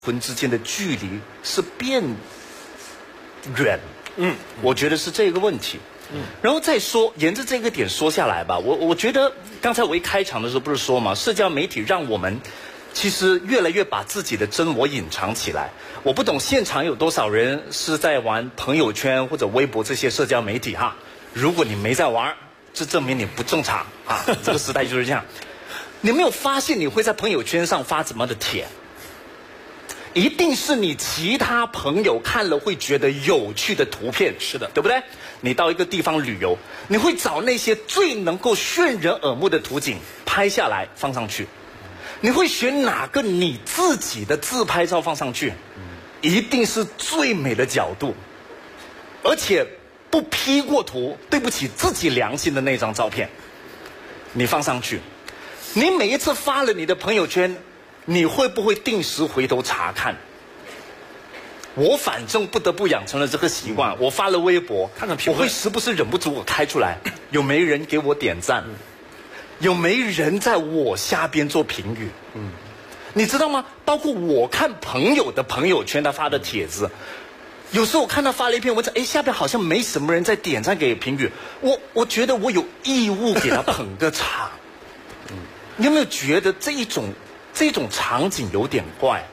魂之间的距离是变远。我觉得是这个问题。然后再说，沿着这个点说下来吧，我觉得刚才我一开场的时候不是说嘛，社交媒体让我们其实越来越把自己的真我隐藏起来。我不懂现场有多少人是在玩朋友圈或者微博这些社交媒体哈。如果你没在玩，这证明你不正常啊！这个时代就是这样。你没有发现你会在朋友圈上发怎么的帖？一定是你其他朋友看了会觉得有趣的图片，是的，对不对？你到一个地方旅游，你会找那些最能够炫人耳目的图景拍下来放上去。你会选哪个你自己的自拍照放上去？一定是最美的角度，而且不 P 过图，对不起自己良心的那张照片，你放上去。你每一次发了你的朋友圈，你会不会定时回头查看？我反正不得不养成了这个习惯。我发了微博，看看评论，我会时不时忍不住我开出来，有没人给我点赞？有没人在我下边做评语？你知道吗？包括我看朋友的朋友圈他发的帖子，有时候我看他发了一篇文章，下边好像没什么人在点赞给评语，我觉得我有义务给他捧个场。你有没有觉得这种场景有点怪？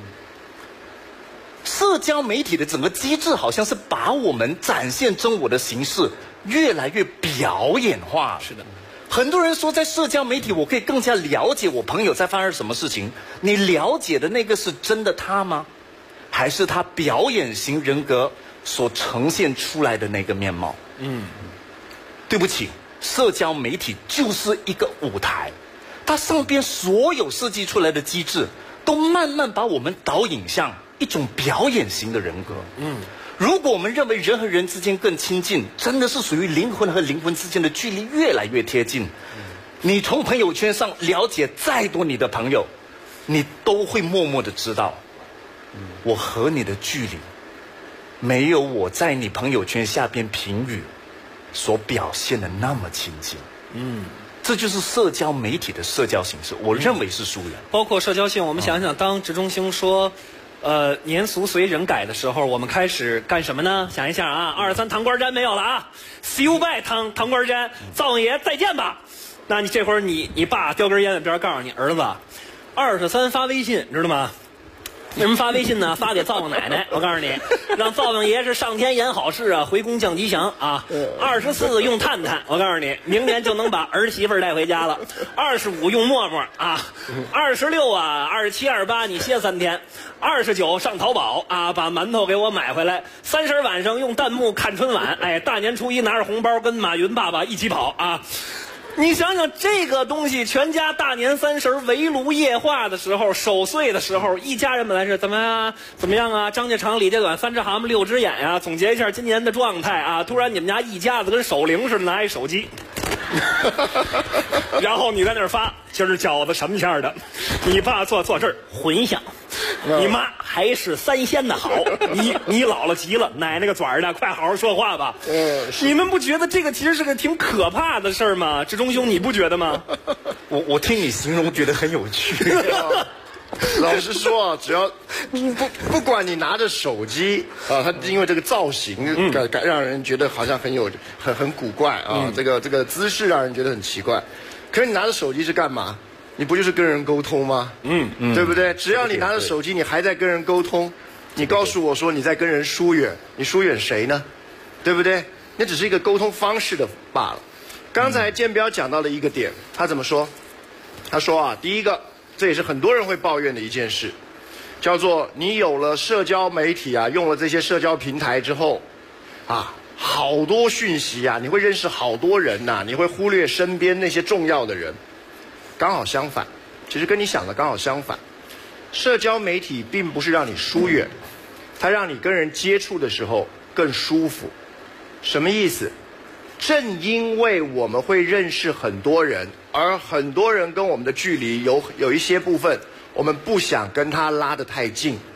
社交媒体的整个机制好像是把我们展现真我的形式越来越表演化。是的，很多人说在社交媒体我可以更加了解我朋友在发生什么事情。你了解的那个是真的他吗？还是他表演型人格所呈现出来的那个面貌？对不起，社交媒体就是一个舞台，它上边所有设计出来的机制都慢慢把我们导引向一种表演型的人格。如果我们认为人和人之间更亲近，真的是属于灵魂和灵魂之间的距离越来越贴近。你从朋友圈上了解再多你的朋友，你都会默默的知道，我和你的距离没有我在你朋友圈下边评语所表现的那么亲近。这就是社交媒体的社交形式，我认为是疏远。 包括社交性，我们想想，当执中兴说年俗随人改的时候，我们开始干什么呢？想一下啊，23糖瓜粘没有了啊 ，See you bye 糖瓜粘，灶王爷再见吧。那你这会儿你爸叼根烟在边告诉你，儿子23发微信，知道吗？为什么发微信呢？发给灶王奶奶，我告诉你，让灶王爷是上天言好事啊，回宫降吉祥啊。24用探探，我告诉你，明年就能把儿媳妇带回家了。25用陌陌啊，26啊，27、28你歇3天，29上淘宝啊，把馒头给我买回来。30晚上用弹幕看春晚，大年初一拿着红包跟马云爸爸一起跑啊。你想想这个东西，全家大年30围炉夜话的时候，守岁的时候，一家人本来是怎么样啊？张家长李家短，3只蛤蟆6只眼呀，总结一下今年的状态啊。突然你们家一家子跟守灵似的拿一手机，然后你在那儿发，今儿饺子什么馅的？你爸做这儿茴香，你妈还是3鲜的好。你姥姥急了，奶奶个爪儿的，快好好说话吧。你们不觉得这个其实是个挺可怕的事儿吗？志忠兄，你不觉得吗？ 我听你形容觉得很有趣。 老实说啊，只要不管你拿着手机啊，它因为这个造型让人觉得好像很古怪啊，这个姿势让人觉得很奇怪。可是你拿着手机是干嘛？你不就是跟人沟通吗？对不对？只要你拿着手机，你还在跟人沟通，你告诉我说你在跟人疏远，你疏远谁呢？对不对？那只是一个沟通方式的罢了。刚才建彪讲到了一个点，他怎么说？他说啊，第一个，这也是很多人会抱怨的一件事，叫做你有了社交媒体啊，用了这些社交平台之后啊，好多讯息啊，你会认识好多人呐，你会忽略身边那些重要的人。刚好相反，其实跟你想的刚好相反。社交媒体并不是让你疏远，它让你跟人接触的时候更舒服。什么意思？正因为我们会认识很多人，而很多人跟我们的距离有一些部分，我们不想跟他拉得太近，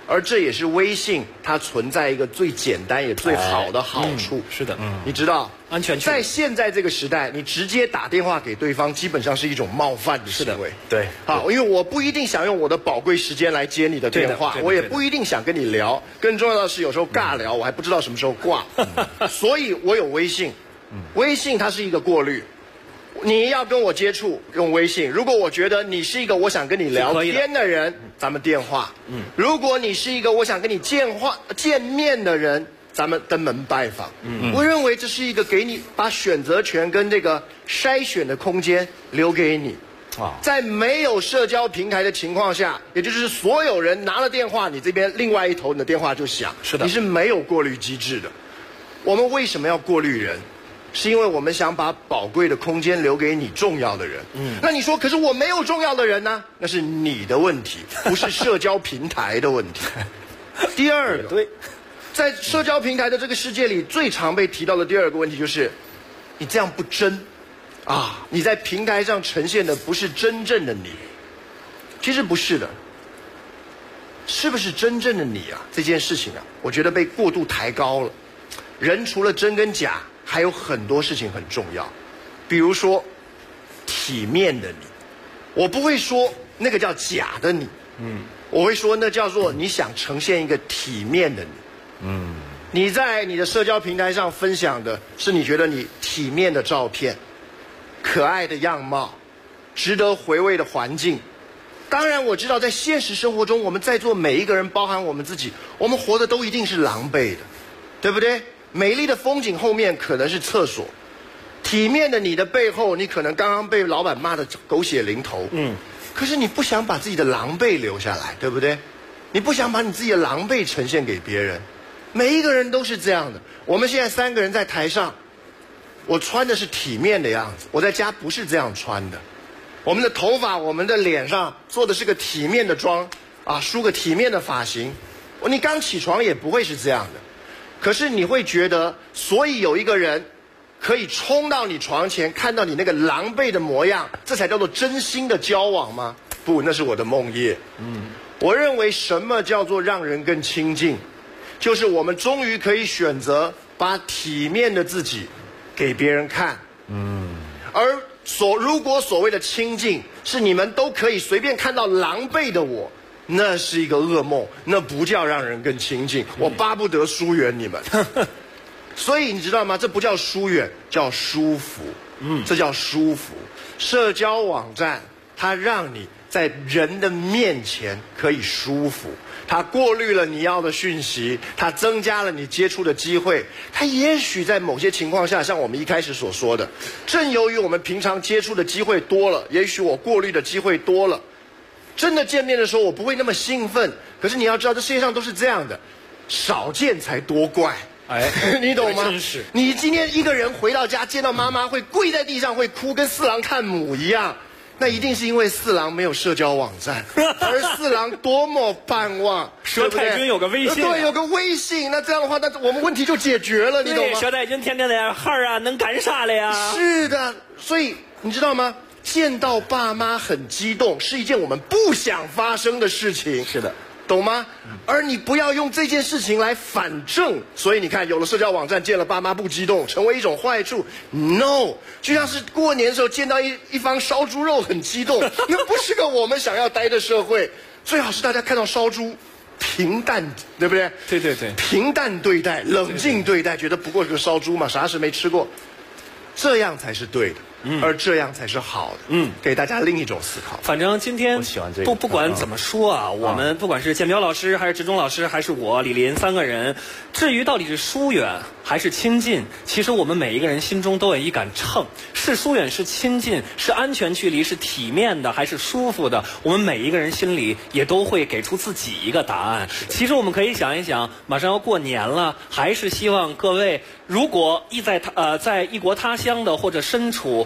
而这也是微信它存在一个最简单也最好的好处。 是的， 你知道， 安全在现在这个时代，你直接打电话给对方，基本上是一种冒犯的行为。 对， 好，因为我不一定想用我的宝贵时间来接你的电话，我也不一定想跟你聊。更重要的是，有时候尬聊，我还不知道什么时候挂，所以我有微信。微信它是一个过滤。你要跟我接触用微信，如果我觉得你是一个我想跟你聊天的人，咱们电话。如果你是一个我想跟你见面的人，咱们登门拜访。我认为这是一个给你把选择权跟这个筛选的空间留给你。在没有社交平台的情况下，也就是所有人拿了电话，你这边另外一头你的电话就响， 是的， 你是没有过滤机制的。我们为什么要过滤人？是因为我们想把宝贵的空间留给你重要的人。那你说，可是我没有重要的人呢？那是你的问题，不是社交平台的问题。第二个，对，在社交平台的这个世界里，最常被提到的第二个问题就是，你这样不真啊！你在平台上呈现的不是真正的你。其实不是的，是不是真正的你啊？这件事情啊，我觉得被过度抬高了。人除了真跟假，还有很多事情很重要，比如说体面的你，我不会说那个叫假的你，我会说那叫做你想呈现一个体面的你，你在你的社交平台上分享的是你觉得你体面的照片，可爱的样貌，值得回味的环境。当然我知道在现实生活中，我们在座每一个人，包含我们自己，我们活的都一定是狼狈的，对不对？美丽的风景后面可能是厕所，体面的你的背后，你可能刚刚被老板骂得狗血淋头。可是你不想把自己的狼狈留下来，对不对？你不想把你自己的狼狈呈现给别人。每一个人都是这样的。我们现在3个人在台上，我穿的是体面的样子，我在家不是这样穿的。我们的头发，我们的脸上做的是个体面的妆啊，梳个体面的发型。你刚起床也不会是这样的。可是你会觉得，所以有一个人可以冲到你床前，看到你那个狼狈的模样，这才叫做真心的交往吗？不，那是我的梦魇。我认为什么叫做让人更亲近，就是我们终于可以选择把体面的自己给别人看。而如果所谓的亲近是你们都可以随便看到狼狈的我，那是一个噩梦，那不叫让人更亲近。我巴不得疏远你们。所以你知道吗？这不叫疏远，叫舒服。这叫舒服。社交网站它让你在人的面前可以舒服，它过滤了你要的讯息，它增加了你接触的机会。它也许在某些情况下，像我们一开始所说的，正由于我们平常接触的机会多了，也许我过滤的机会多了，真的见面的时候我不会那么兴奋。可是你要知道，这世界上都是这样的，少见才多怪。你懂吗？ 真是。 你今天一个人回到家，见到妈妈会跪在地上，会哭，跟四郎看母一样。那一定是因为四郎没有社交网站，而四郎多么盼望佘太君有个微信， 对，有个微信。那这样的话，那我们问题就解决了，你懂吗？ 佘太君天天在号啊，能干啥了呀？ 是的，所以你知道吗？见到爸妈很激动，是一件我们不想发生的事情。 是的。 懂吗？而你不要用这件事情来反证。所以你看，有了社交网站，见了爸妈不激动，成为一种坏处。No， 就像是过年的时候见到一方烧猪肉很激动，那不是个我们想要待的社会。最好是大家看到烧猪平淡，对不对？ 对对对， 平淡对待，冷静对待，觉得不过是个烧猪嘛，啥事没吃过，这样才是对的。而这样才是好的。给大家另一种思考。 反正今天不管怎么说啊，我们不管是建彪老师，还是植中老师，还是我李林3个人，至于到底是疏远还是亲近，其实我们每一个人心中都有一杆秤，是疏远是亲近，是安全距离是体面的还是舒服的，我们每一个人心里也都会给出自己一个答案。其实我们可以想一想，马上要过年了，还是希望各位如果在异国他乡的，或者身处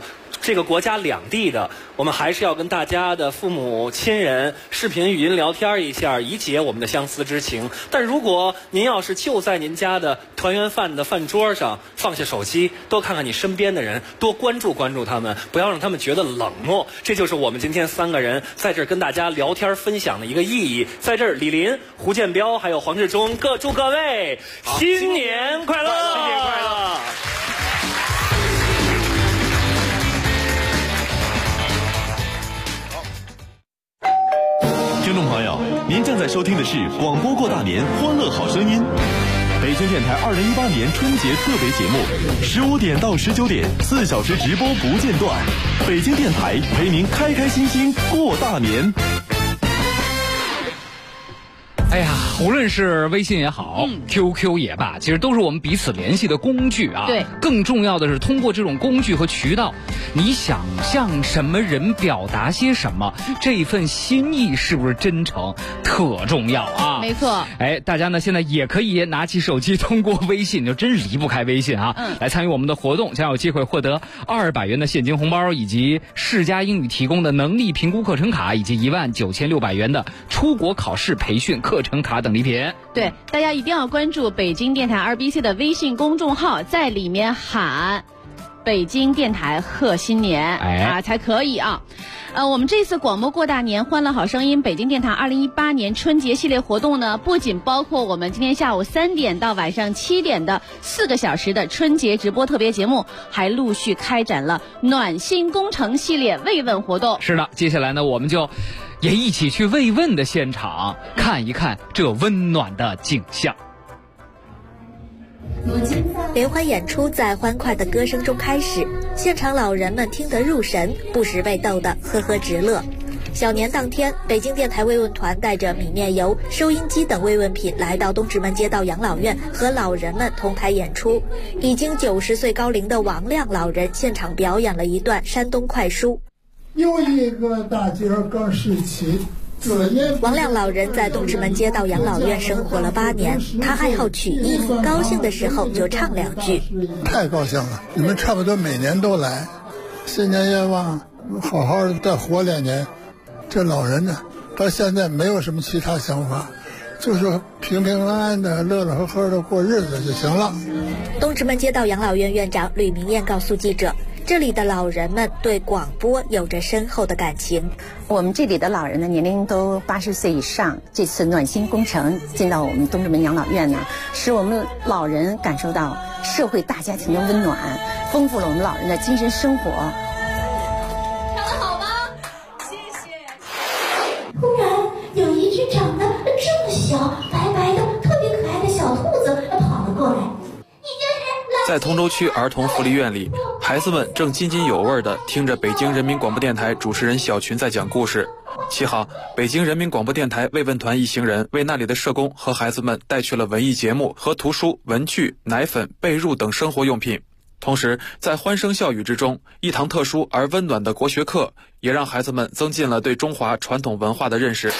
这个国家两地的，我们还是要跟大家的父母亲人视频语音聊天一下，以解我们的相思之情。但如果您要是就在您家的团圆饭的饭桌上放下手机，多看看你身边的人，多关注关注他们，不要让他们觉得冷漠。这就是我们今天3个人在这儿跟大家聊天分享的一个意义。在这儿，李林、胡建彪还有黄志忠祝各位新年快乐！ 新年快乐！ 听众朋友，您正在收听的是广播过大年欢乐好声音，北京电台2018年春节特别节目，15点到19点4小时直播不间断，北京电台陪您开开心心过大年。 哎呀，无论是微信也好，QQ 也罢，其实都是我们彼此联系的工具啊。 对， 更重要的是通过这种工具和渠道，你想向什么人表达些什么，这一份心意是不是真诚，特重要啊。 没错。 哎，大家呢现在也可以拿起手机，通过微信，就真离不开微信啊，来参与我们的活动，将有机会获得200元的现金红包，以及世嘉英语提供的能力评估课程卡，以及19600元的出国考试培训课程卡等礼品。 对，大家一定要关注北京电台2BC 的微信公众号，在里面喊北京电台贺新年，才可以啊。我们这次广播过大年欢乐好声音北京电台2018年春节系列活动呢，不仅包括我们今天下午3点到晚上7点的4个小时的春节直播特别节目，还陆续开展了暖心工程系列慰问活动。 是的，接下来呢，我们就也一起去慰问的现场看一看这温暖的景象。 联欢演出在欢快的歌声中开始，现场老人们听得入神，不时被逗得呵呵直乐。小年当天，北京电台慰问团带着米面油、收音机等慰问品来到东直门街道养老院，和老人们同台演出。已经90岁高龄的王亮老人现场表演了一段山东快书。 有一个大姐刚十7。 王亮老人在东直门街道养老院生活了8年，他爱好曲艺，高兴的时候就唱2句。 太高兴了，你们差不多每年都来，新年愿望好好的再活2年。这老人呢，到现在没有什么其他想法，就是平平安安的、乐乐呵呵的过日子就行了。 东直门街道养老院院长吕明艳告诉记者，这里的老人们对广播有着深厚的感情。 我们这里的老人的年龄都80岁以上，这次暖心工程进到我们东直门养老院呢，使我们老人感受到社会大家庭的温暖，丰富了我们老人的精神生活。 唱得好吗？谢谢。 突然有一只长得这么小、白白的、特别可爱的小兔子跑了过来。 在通州区儿童福利院里，孩子们正津津有味地听着北京人民广播电台主持人小群在讲故事。7号，北京人民广播电台慰问团一行人为那里的社工和孩子们带去了文艺节目和图书、文具、奶粉、被褥等生活用品。同时，在欢声笑语之中，一堂特殊而温暖的国学课也让孩子们增进了对中华传统文化的认识。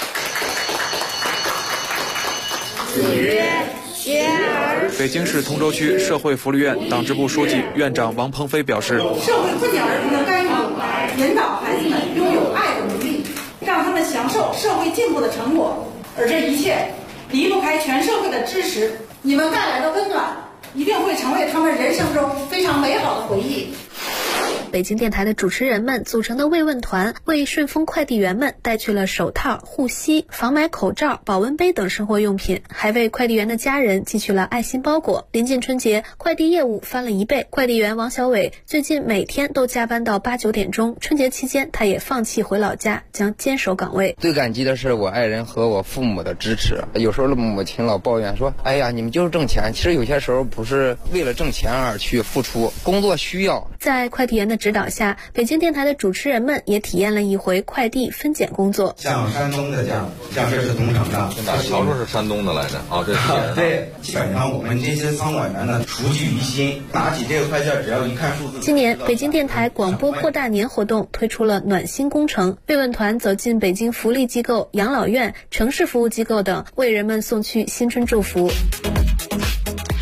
北京市通州区社会福利院党支部书记、院长王鹏飞表示， 社会不仅儿童的干预，引导孩子们拥有爱的能力，让他们享受社会进步的成果，而这一切离不开全社会的支持。你们带来的温暖一定会成为他们人生中非常美好的回忆。 北京电台的主持人们组成的慰问团为顺丰快递员们带去了手套、护膝、防霾口罩、保温杯等生活用品，还为快递员的家人寄去了爱心包裹。临近春节，快递业务翻了1倍。快递员王小伟最近每天都加班到8、9点钟，春节期间他也放弃回老家，将坚守岗位。 最感激的是我爱人和我父母的支持。有时候母亲老抱怨说，哎呀，你们就是挣钱。其实有些时候不是为了挣钱而去付出，工作需要。 在快递员的指导下，北京电台的主持人们也体验了一回快递分拣工作。 像山东的酱这是同城的， 瞧说是山东的来着啊，这是对，基本上我们这些仓管员呢，熟记于心，拿起这个快件，只要一看数字。 今年北京电台广播过大年活动推出了暖心工程，慰问团走进北京福利机构、养老院、城市服务机构等，为人们送去新春祝福。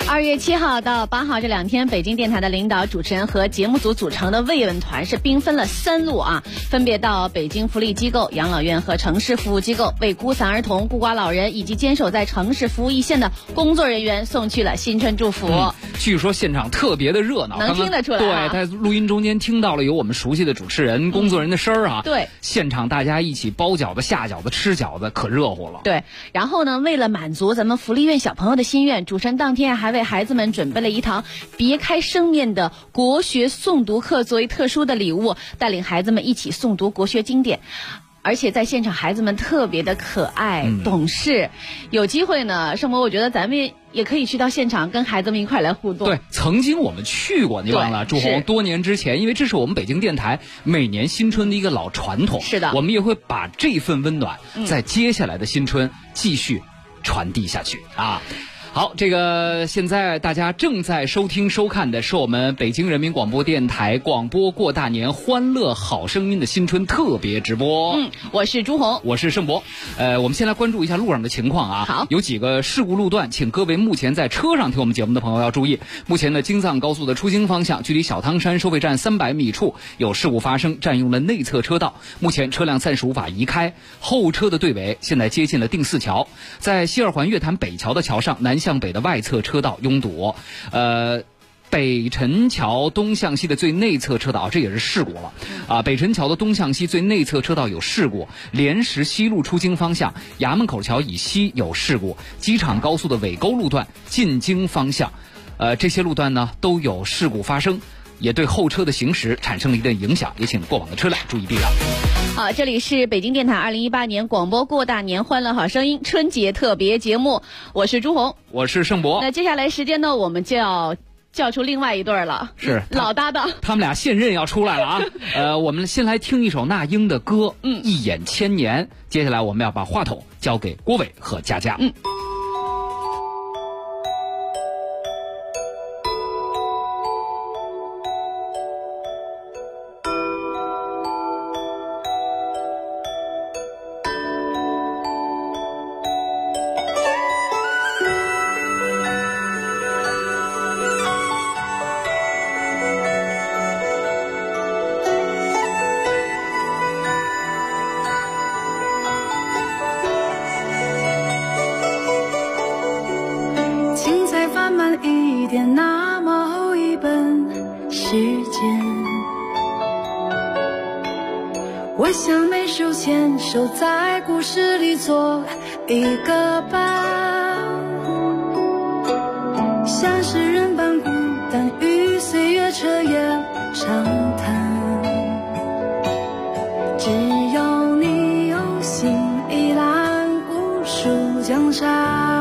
2月7号到8号这2天，北京电台的领导、主持人和节目组组成的慰问团是兵分了3路啊，分别到北京福利机构、养老院和城市服务机构，为孤残儿童、孤寡老人以及坚守在城市服务一线的工作人员送去了新春祝福。 据说现场特别的热闹， 能听得出来啊。 对，在录音中间听到了有我们熟悉的主持人、工作人员的声儿啊。 对， 现场大家一起包饺子、下饺子、吃饺子，可热乎了。 对，然后呢，为了满足咱们福利院小朋友的心愿，主持人当天还为孩子们准备了一堂别开生面的国学诵读课，作为特殊的礼物，带领孩子们一起诵读国学经典。而且在现场孩子们特别的可爱、懂事。有机会呢，盛博，我觉得咱们也可以去到现场跟孩子们一块来互动。 对，曾经我们去过，你忘了？朱红，多年之前，因为这是我们北京电台每年新春的一个老传统。 是的， 我们也会把这份温暖在接下来的新春继续传递下去啊。好，这个现在大家正在收听收看的是我们北京人民广播电台广播过大年欢乐好声音的新春特别直播。 我是朱红， 我是盛博。我们先来关注一下路上的情况啊。 好， 有几个事故路段，请各位目前在车上听我们节目的朋友要注意。目前的京藏高速的出京方向，距离小汤山收费站300米处有事故发生，占用了内侧车道，目前车辆暂时无法移开，后车的队尾现在接近了定四桥。在西二环月坛北桥的桥上，南向北的外侧车道拥堵，北辰桥东向西的最内侧车道，这也是事故了啊！北辰桥的东向西最内侧车道有事故，莲石西路出京方向衙门口桥以西有事故，机场高速的尾沟路段进京方向，这些路段呢都有事故发生，也对后车的行驶产生了一定影响，也请过往的车辆注意避让。 好，这里是北京电台2018年广播过大年欢乐好声音春节特别节目，我是朱红， 我是盛博。 那接下来时间呢，我们就要叫出另外一对了， 是老搭档， 他们俩现任要出来了啊！我们先来听一首那英的歌，一眼千年。接下来我们要把话筒交给郭伟和佳佳。 我想每手牵手在故事里做一个伴，像诗人般孤单与岁月彻夜长谈，只有你有心一览无数江山。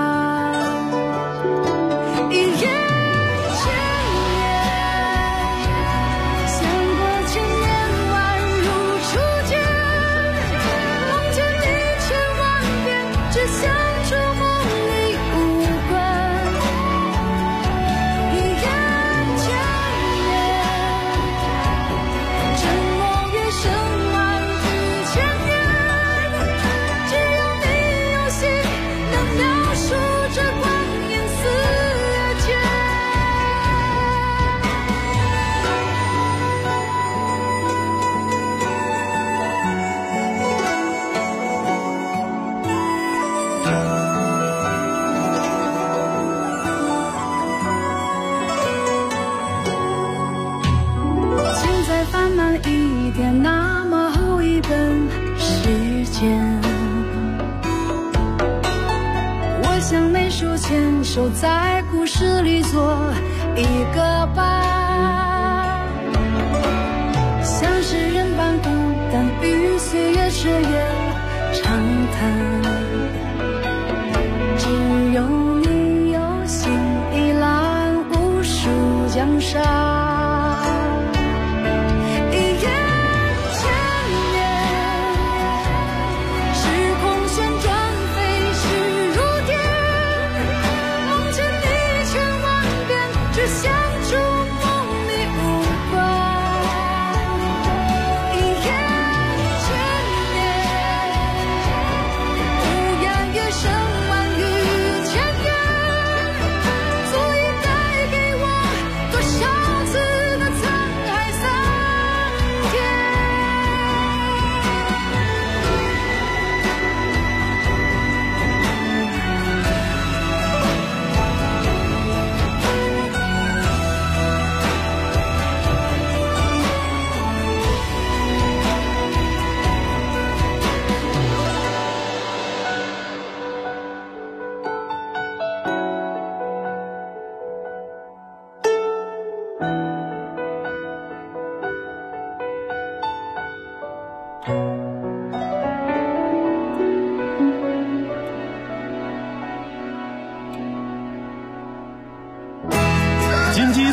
那么厚一本时间，我想每手牵手在故事里做一个伴，像诗人般孤单与岁月彻夜长谈，只有你有心一览无数江山。做一个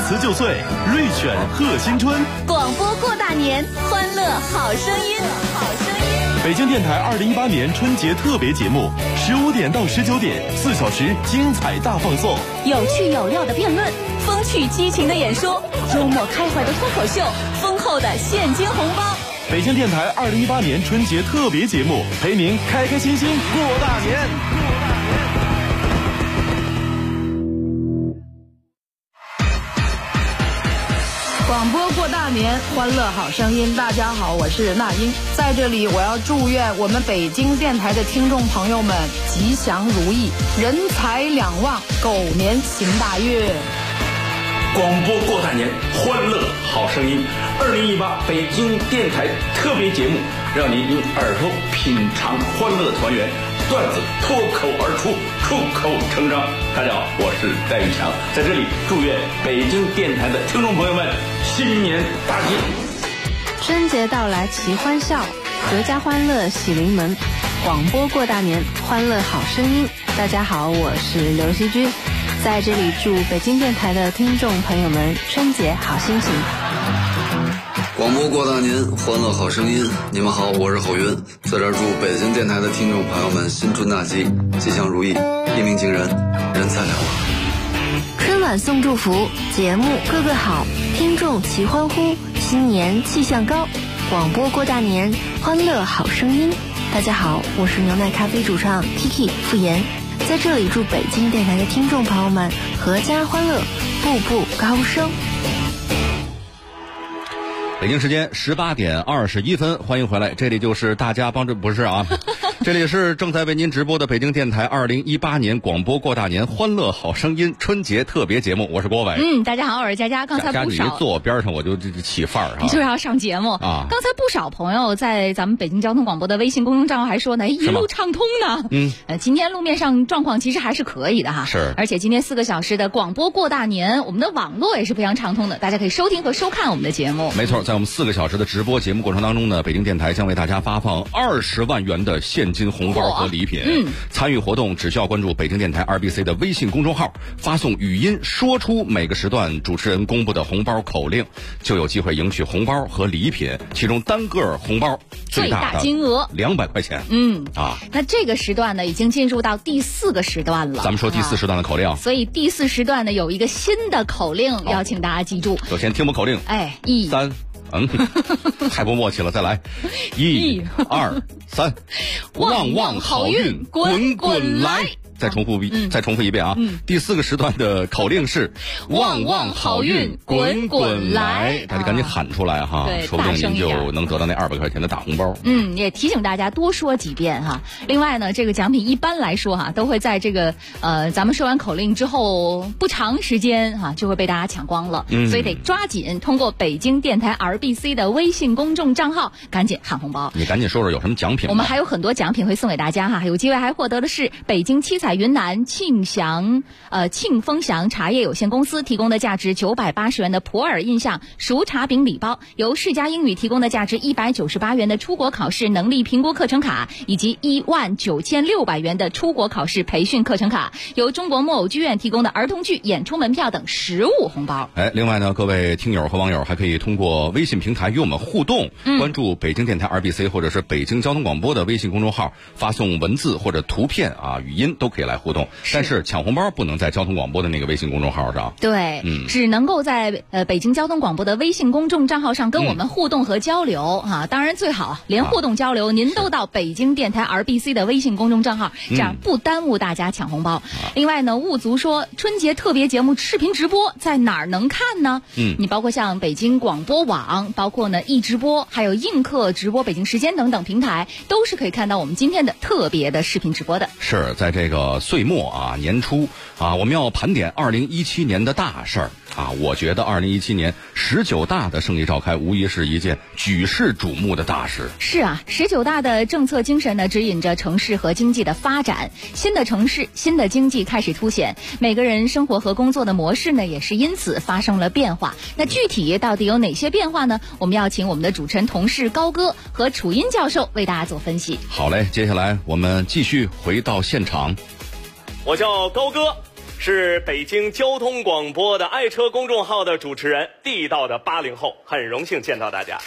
辞旧岁，瑞选贺新春。 广播过大年，欢乐好声音，好声音。 北京电台2018年春节特别节目，15点到19点，4小时精彩大放送， 有趣有料的辩论，风趣激情的演说，幽默开怀的脱口秀，丰厚的现金红包。 北京电台2018年春节特别节目，陪您开开心心过大年。 广播过大年，欢乐好声音。大家好，我是那英，在这里我要祝愿我们北京电台的听众朋友们吉祥如意，人财两旺，狗年行大运。 广播过大年，欢乐好声音。2018北京电台特别节目，让您用耳朵品尝欢乐团圆，段子脱口而出，出口成章。大家好，我是戴玉强，在这里祝愿北京电台的听众朋友们新年大吉。 春节到来齐欢笑，阖家欢乐喜临门。广播过大年，欢乐好声音。大家好，我是刘希君，在这里祝北京电台的听众朋友们春节好心情。 广播过大年，欢乐好声音。你们好，我是郝云，在这儿祝北京电台的听众朋友们新春大吉，吉祥如意，一鸣惊人，人财两旺。 春晚送祝福，节目个个好，听众齐欢呼，新年气象高。广播过大年，欢乐好声音。大家好，我是牛奶咖啡主唱 Kiki 傅岩，在这里祝北京电台的听众朋友们阖家欢乐，步步高升。 北京时间18点21分，欢迎回来，这里就是大家帮着不是啊，这里是正在为您直播的北京电台2018年广播过大年欢乐好声音春节特别节目，我是郭伟。 大家好，我是佳佳。刚才不少坐我边上我就起范儿啊， 你就是要上节目啊。刚才不少朋友在咱们北京交通广播的微信公众账号还说呢，一路畅通呢。今天路面上状况其实还是可以的哈。 是。 而且今天4个小时的广播过大年，我们的网络也是非常畅通的，大家可以收听和收看我们的节目。 没错，在我们4个小时的直播节目过程当中呢，北京电台将为大家发放20万元的现金红包和礼品。参与活动只需要关注北京电台2BC 的微信公众号，发送语音说出每个时段主持人公布的红包口令，就有机会赢取红包和礼品，其中单个红包最大金额 200块钱。 那这个时段呢，已经进入到第4个时段了。 咱们说第4时段的口令， 所以第4时段呢有一个新的口令，要请大家记住。 首先听我口令，1、3。太不默契了，再来，1、2、3，旺旺好运滚滚来。再重复一遍啊！第4个时段的口令是旺旺好运滚滚来，大家赶紧喊出来哈，说不定您就能得到那200块钱的大红包。 也提醒大家多说几遍哈。另外呢，这个奖品一般来说哈，都会在这个咱们说完口令之后不长时间哈，就会被大家抢光了，所以得抓紧通过北京电台 RBC 的微信公众账号赶紧喊红包。 你赶紧说说有什么奖品？ 我们还有很多奖品会送给大家哈，有机会还获得的是北京七彩云南庆丰祥茶叶有限公司提供的价值980元的普洱印象熟茶饼礼包，由世嘉英语提供的价值198元的出国考试能力评估课程卡，以及19600元的出国考试培训课程卡，由中国木偶剧院提供的儿童剧演出门票等实物红包。 另外呢，各位听友和网友还可以通过微信平台与我们互动，关注北京电台 RBC 或者是北京交通广播的微信公众号，发送文字或者图片语音都可以来互动。但是抢红包不能在交通广播的那个微信公众号上， 对，只能够在北京交通广播的微信公众账号上跟我们互动和交流当然最好连互动交流您都到北京电台 RBC 的微信公众账号，这样不耽误大家抢红包。另外呢，雾族说春节特别节目视频直播在哪儿能看呢？你包括像北京广播网，包括呢易直播，还有映客直播、北京时间等等平台，都是可以看到我们今天的特别的视频直播的。 是在这个岁末年初我们要盘点2017年的大事儿我觉得2017年19大的胜利召开，无疑是一件举世瞩目的大事。 是19大的政策精神呢，指引着城市和经济的发展，新的城市、新的经济开始凸显，每个人生活和工作的模式呢，也是因此发生了变化。那具体到底有哪些变化呢？我们要请我们的主持人同事高歌和楚音教授为大家做分析。 好嘞，接下来我们继续回到现场。 我叫高歌， 是北京交通广播的爱车公众号的主持人，地道的80后，很荣幸见到大家。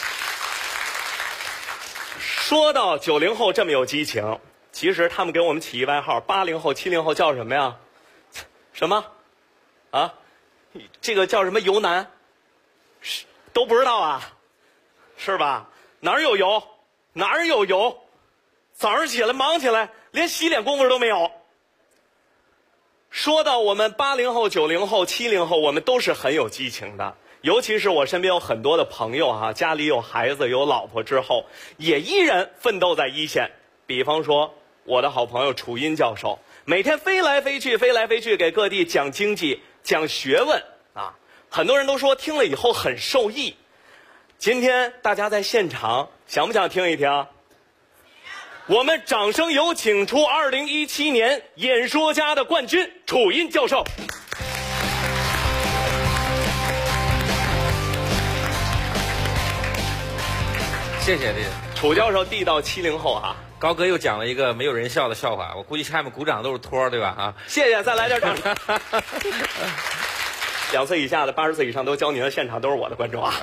说到90后这么有激情，其实他们给我们起一外号，80后、70后叫什么呀？什么？啊？这个叫什么油男？都不知道啊？是吧？哪儿有油？哪儿有油？早上起来忙起来，连洗脸功夫都没有。说到我们80后、90后、70后，我们都是很有激情的。尤其是我身边有很多的朋友啊，家里有孩子有老婆之后，也依然奋斗在一线。比方说我的好朋友楚音教授，每天飞来飞去给各地讲经济讲学问啊，很多人都说听了以后很受益。今天大家在现场想不想听一听？我们掌声有请出2017年演说家的冠军楚音教授。 谢谢你， 楚教授地道70后啊。 高哥又讲了一个没有人笑的笑话，我估计下面鼓掌都是托，对吧？啊， 谢谢，再来点掌声。2岁以下的、80岁以上都教您的，现场都是我的观众啊。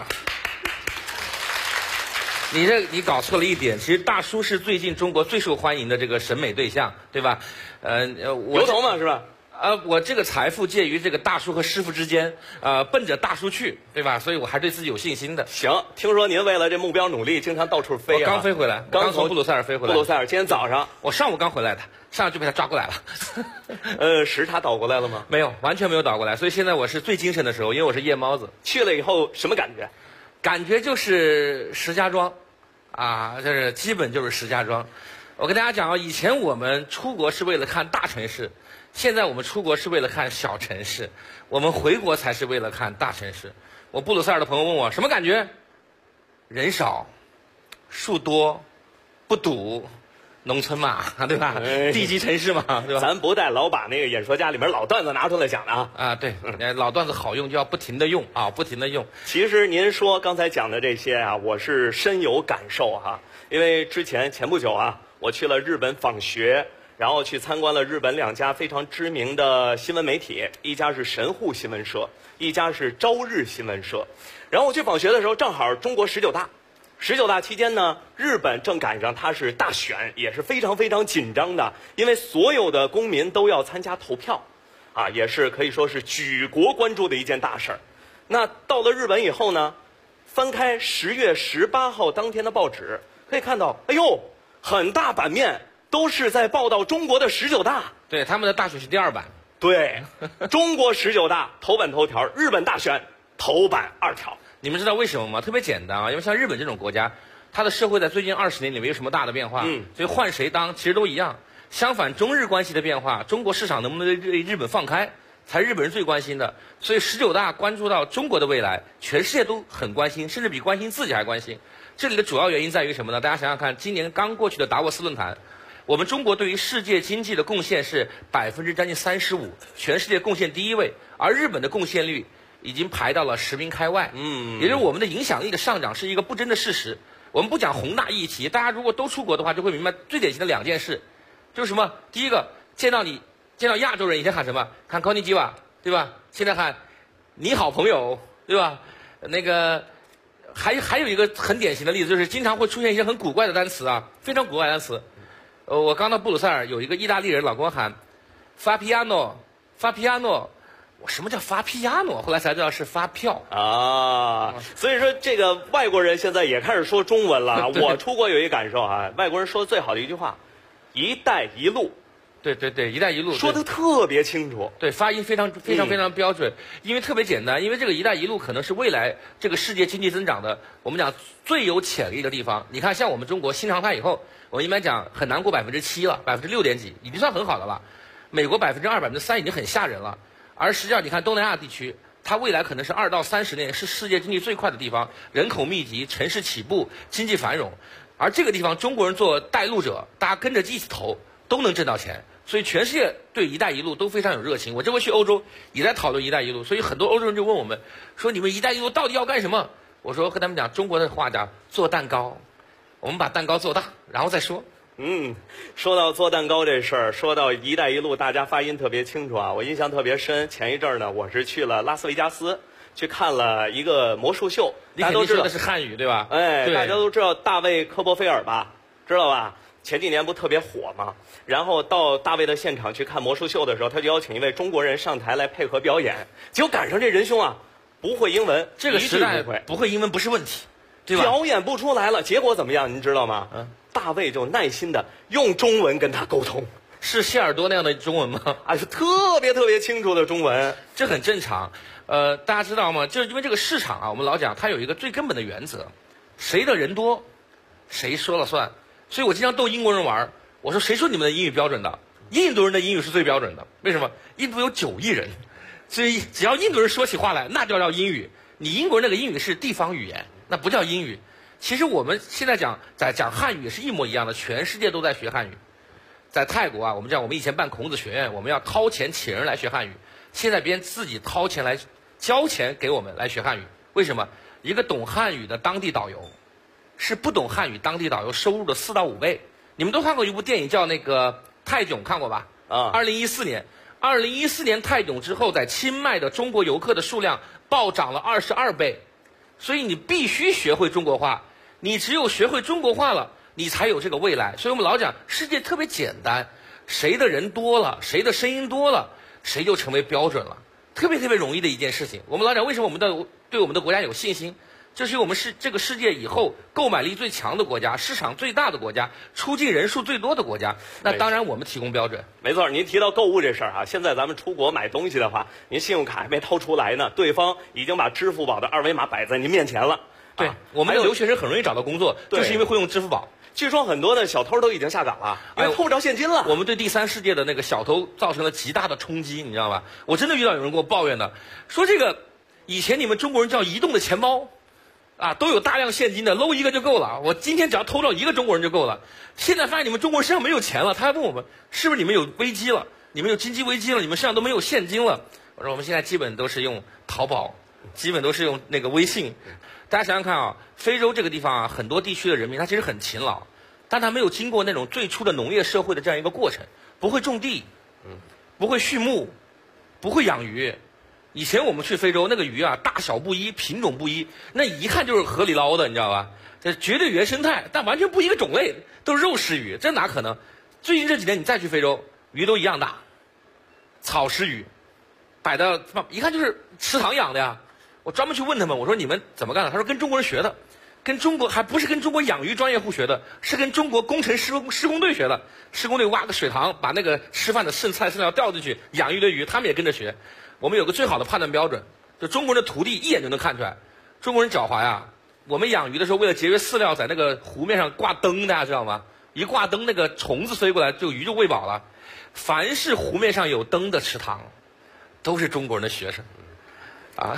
你搞错了一点，其实大叔是最近中国最受欢迎的这个审美对象，对吧？ 油头嘛，是吧？ 我这个财富介于这个大叔和师傅之间，奔着大叔去，对吧？所以我还对自己有信心的。 行，听说您为了这目标努力，经常到处飞啊。 我刚飞回来，刚从布鲁塞尔飞回来。 布鲁塞尔，今天早上我上午刚回来的，上午就被他抓过来了。时差倒过来了吗？ 没有，完全没有倒过来。所以现在我是最精神的时候，因为我是夜猫子。 去了以后什么感觉？ 感觉就是石家庄，啊，就是基本就是石家庄。我跟大家讲啊，以前我们出国是为了看大城市。现在我们出国是为了看小城市，我们回国才是为了看大城市。我布鲁塞尔的朋友问我什么感觉？人少，树多，不堵，农村嘛，对吧？地级城市嘛，对吧？ 咱不带老把那个演说家里面老段子拿出来讲的啊。 啊，对，老段子好用就要不停的用啊，不停的用。 其实您说刚才讲的这些啊，我是深有感受哈，因为前不久啊，我去了日本访学。然后去参观了日本2家非常知名的新闻媒体，一家是神户新闻社，一家是朝日新闻社。然后我去访学的时候，正好中国19大，19大期间呢，日本正赶上它是大选，也是非常非常紧张的，因为所有的公民都要参加投票，啊，也是可以说是举国关注的一件大事儿。那到了日本以后呢，翻开10月18号当天的报纸，可以看到，哎呦，很大版面。都是在报道中国的19大， 对，他们的大选是第2版。 对，中国19大头版头条，日本大选头版2条。 你们知道为什么吗？特别简单啊，因为像日本这种国家，它的社会在最近20年里没有什么大的变化，所以换谁当其实都一样。相反，中日关系的变化，中国市场能不能对日本放开，才是日本人最关心的。所以19大关注到中国的未来，全世界都很关心，甚至比关心自己还关心。这里的主要原因在于什么呢？大家想想看，今年刚过去的达沃斯论坛。我们中国对于世界经济的贡献是将近35%，全世界贡献第1位，而日本的贡献率已经排到了10名开外。也就是我们的影响力的上涨是一个不争的事实。我们不讲宏大议题，大家如果都出国的话，就会明白最典型的2件事，就是什么？第一个，见到亚洲人以前喊什么？喊こんにちは，对吧？现在喊你好朋友，对吧？那个还有一个很典型的例子，就是经常会出现一些很古怪的单词啊，非常古怪的单词。我刚到布鲁塞尔，有一个意大利人老跟我喊 "fa piano"， 我什么叫 "fa piano"？ 后来才知道是发票啊。所以说，这个外国人现在也开始说中文了。我出国有一感受啊，外国人说的最好的一句话，"一带一路"。 对，一带一路说的特别清楚， 对，发音非常标准，因为特别简单，因为这个一带一路可能是未来这个世界经济增长的，我们讲最有潜力的地方。你看，像我们中国新常态以后，我们一般讲很难过7%了，6%点几，已经算很好的了。美国2%、3%已经很吓人了，而实际上你看东南亚地区，它未来可能是2到30年是世界经济最快的地方，人口密集，城市起步，经济繁荣，而这个地方中国人做带路者，大家跟着一起投，都能挣到钱。所以全世界对一带一路都非常有热情。我这回去欧洲也在讨论一带一路，所以很多欧洲人就问我们说，你们一带一路到底要干什么？我说和他们讲中国的话讲做蛋糕，我们把蛋糕做大然后再说说到做蛋糕这事儿，说到一带一路，大家发音特别清楚啊，我印象特别深。前一阵儿呢，我是去了拉斯维加斯，去看了一个魔术秀。 大家都知道的是汉语对吧？ 哎，大家都知道大卫科波菲尔吧？知道吧？前几年不特别火吗？然后到大卫的现场去看魔术秀的时候，他就邀请一位中国人上台来配合表演，结果赶上这仁兄啊不会英文， 这个时代不会英文不是问题，对吧？ 表演不出来了，结果怎么样？您知道吗？大卫就耐心的用中文跟他沟通， 是谢耳朵那样的中文吗？ 啊，是特别清楚的中文， 这很正常。大家知道吗？就是因为这个市场啊，我们老讲它有一个最根本的原则，谁的人多，谁说了算。所以我经常逗英国人玩，我说谁说你们的英语标准的？印度人的英语是最标准的，为什么？印度有9亿人，所以只要印度人说起话来，那就叫英语。你英国人那个英语是地方语言，那不叫英语。其实我们现在讲汉语也是一模一样的，全世界都在学汉语。在泰国啊，我们以前办孔子学院，我们要掏钱请人来学汉语，现在别人自己掏钱来交钱给我们来学汉语。为什么？一个懂汉语的当地导游是不懂汉语当地导游收入的4到5倍。你们都看过一部电影叫那个泰囧，看过吧？2014年泰囧之后，在清迈的中国游客的数量暴涨了22倍。所以你必须学会中国话，你只有学会中国话了，你才有这个未来。所以我们老讲世界特别简单，谁的人多了，谁的声音多了，谁就成为标准了，特别容易的一件事情。我们老讲为什么对我们的国家有信心，这是我们这个世界以后购买力最强的国家，市场最大的国家，出境人数最多的国家，那当然我们提供标准。 没错，您提到购物这事儿啊，现在咱们出国买东西的话，您信用卡还没掏出来呢，对方已经把支付宝的2维码摆在您面前了。 对，我们的留学生很容易找到工作，就是因为会用支付宝。 据说很多的小偷都已经下岗了，因为偷不着现金了。 我们对第三世界的那个小偷造成了极大的冲击，你知道吧？我真的遇到有人跟我抱怨的，说这个以前你们中国人叫移动的钱包都有大量现金的，搂一个就够了，我今天只要偷到1个中国人就够了。现在发现你们中国人身上没有钱了，他还问我们是不是你们有危机了，你们有经济危机了，你们身上都没有现金了。我说我们现在基本都是用淘宝，基本都是用那个微信。大家想想看啊，非洲这个地方啊，很多地区的人民他其实很勤劳，但他没有经过那种最初的农业社会的这样一个过程，不会种地，不会畜牧，不会养鱼。以前我们去非洲，那个鱼啊，大小不一，品种不一，那一看就是河里捞的，你知道吧？这绝对原生态，但完全不一个种类，都是肉食鱼，这哪可能？最近这几年你再去非洲，鱼都一样大，草食鱼，摆的一看就是池塘养的呀。我专门去问他们，我说你们怎么干的？他说跟中国人学的，跟中国还不是跟中国养鱼专业户学的，是跟中国工程施工队学的。施工队挖个水塘，把那个吃饭的剩菜剩料掉进去，养一堆鱼，他们也跟着学。我们有个最好的判断标准，就中国人的徒弟一眼就能看出来，中国人狡猾呀。我们养鱼的时候，为了节约饲料，在那个湖面上挂灯，大家知道吗？一挂灯，那个虫子飞过来，鱼就喂饱了。凡是湖面上有灯的池塘，都是中国人的学生啊。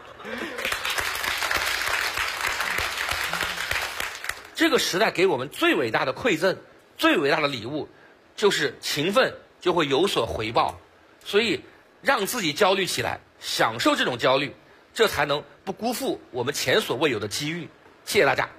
这个时代给我们最伟大的馈赠，最伟大的礼物，就是勤奋就会有所回报。所以让自己焦虑起来，享受这种焦虑，这才能不辜负我们前所未有的机遇。谢谢大家。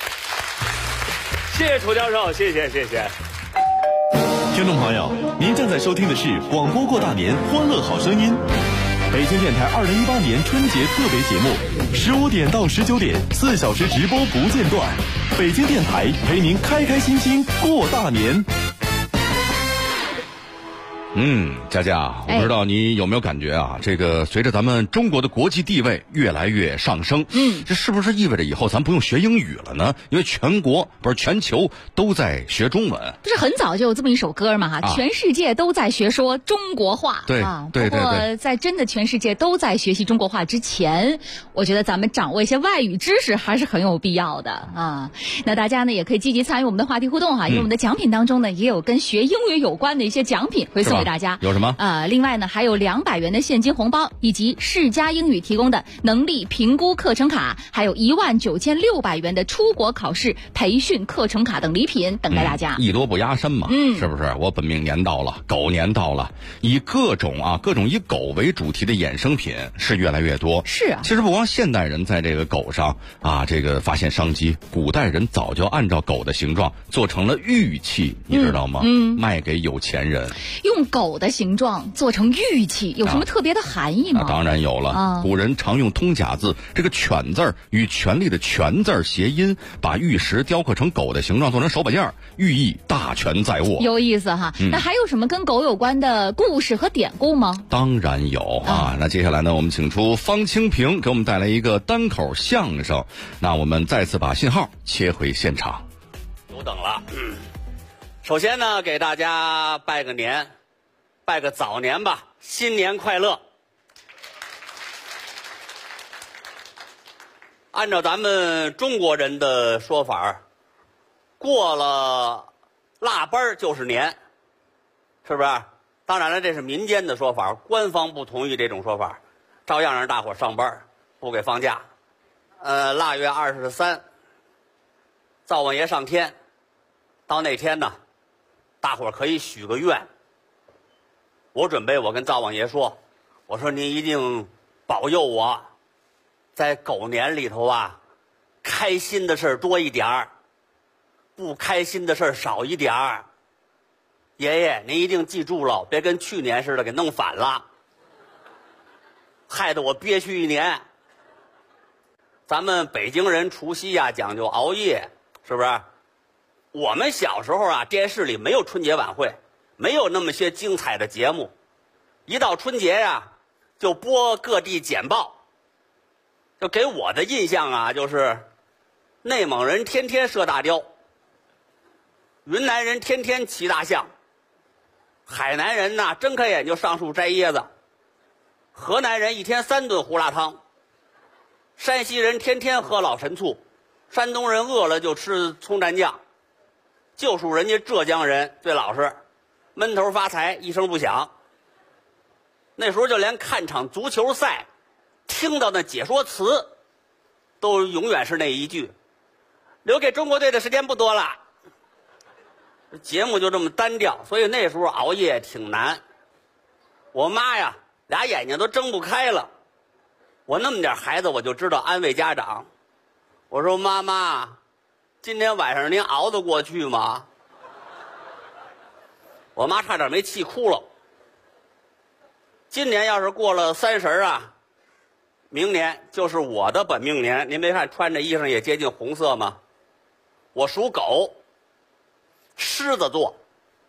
谢谢楚教授，谢谢。 听众朋友，您正在收听的是广播过大年欢乐好声音，北京电台2018年春节特别节目，15点到19点，4小时直播不间断。北京电台陪您开开心心过大年。 佳佳，我不知道你有没有感觉啊？这个随着咱们中国的国际地位越来越上升，这是不是意味着以后咱不用学英语了呢？因为全球都在学中文。 不是很早就有这么一首歌嘛全世界都在学说中国话。 对。 不过在真的全世界都在学习中国话之前，我觉得咱们掌握一些外语知识还是很有必要的啊。那大家呢也可以积极参与我们的话题互动因为我们的奖品当中呢也有跟学英语有关的一些奖品会送给大家。 有什么？ 另外呢，还有200元的现金红包，以及世嘉英语提供的能力评估课程卡，还有19600元的出国考试培训课程卡等礼品等待大家。 艺多不压身嘛，是不是？我本命年到了，狗年到了，以各种以狗为主题的衍生品是越来越多。 是啊， 其实不光现代人在这个狗上这个发现商机，古代人早就按照狗的形状做成了玉器，你知道吗？卖给有钱人。 用狗的形状做成玉器，有什么特别的含义吗？ 当然有了。古人常用通假字这个犬字与权力的权字谐音，把玉石雕刻成狗的形状，做成手把件，寓意大权在握。 有意思哈。那还有什么跟狗有关的故事和典故吗？ 当然有那接下来呢，我们请出方清平给我们带来一个单口相声。那我们再次把信号切回现场。 久等了。首先呢，给大家拜个年，拜个早年吧，新年快乐。按照咱们中国人的说法，过了腊八就是年，是不是？当然了，这是民间的说法，官方不同意这种说法，照样让大伙上班，不给放假。腊月23，灶王爷上天，到那天呢，大伙可以许个愿。我跟灶王爷说，我说您一定保佑我，在狗年里头开心的事儿多一点儿，不开心的事儿少一点儿。爷爷，您一定记住了，别跟去年似的给弄反了，害得我憋屈一年。咱们北京人除夕讲究熬夜，是不是？我们小时候电视里没有春节晚会，没有那么些精彩的节目，一到春节就播各地简报。就给我的印象就是内蒙人天天射大雕，云南人天天骑大象，海南人睁开眼就上树摘椰子，河南人一天3顿胡辣汤，山西人天天喝老陈醋，山东人饿了就吃葱蘸酱，就属人家浙江人最老实，闷头发财一声不响。那时候就连看场足球赛听到那解说词都永远是那一句，留给中国队的时间不多了。节目就这么单调，所以那时候熬夜挺难。我妈俩眼睛都睁不开了，我那么点孩子我就知道安慰家长，我说妈妈，今天晚上您熬得过去吗？我妈差点没气哭了。今年要是过了30明年就是我的本命年。您没看穿着衣裳也接近红色吗？我属狗，狮子座。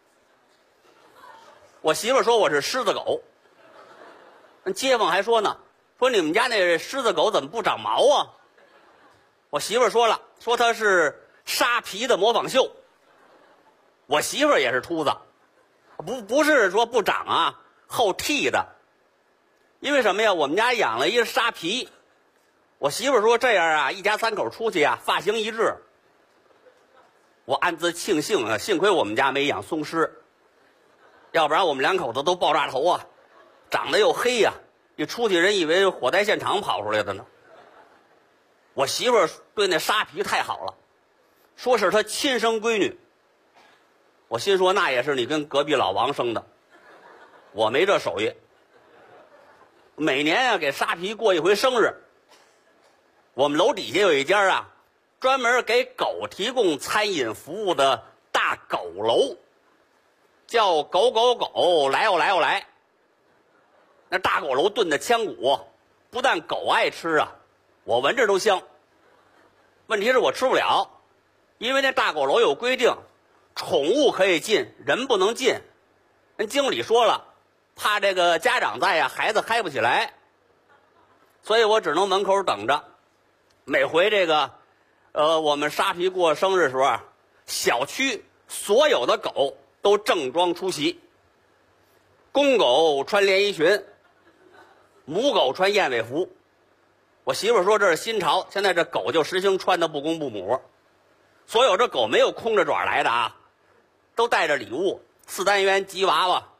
我媳妇说我是狮子狗，街坊还说呢，说你们家那狮子狗怎么不长毛啊？我媳妇说了，说它是沙皮的模仿秀。我媳妇也是秃子，不是说不长后剃的。因为什么呀？我们家养了一个沙皮，我媳妇说这样一家3口出去发型一致。我暗自庆幸幸亏我们家没养松狮，要不然我们2口子都爆炸头长得又黑一出去人以为火灾现场跑出来的呢。我媳妇对那沙皮太好了，说是她亲生闺女。我心说那也是你跟隔壁老王生的，我没这手艺。每年给沙皮过一回生日。我们楼底下有一家专门给狗提供餐饮服务的大狗楼，叫狗狗狗来来来。那大狗楼炖的腔骨，不但狗爱吃我闻着都香。问题是我吃不了，因为那大狗楼有规定，宠物可以进，人不能进。人经理说了，怕这个家长在孩子嗨不起来，所以我只能门口等着。每回这个我们沙皮过生日的时候小区所有的狗都正装出席，公狗穿连衣裙，母狗穿燕尾服。我媳妇说这是新潮，现在这狗就实行穿的不公不母。所有这狗没有空着爪来的都带着礼物，4单元吉娃娃，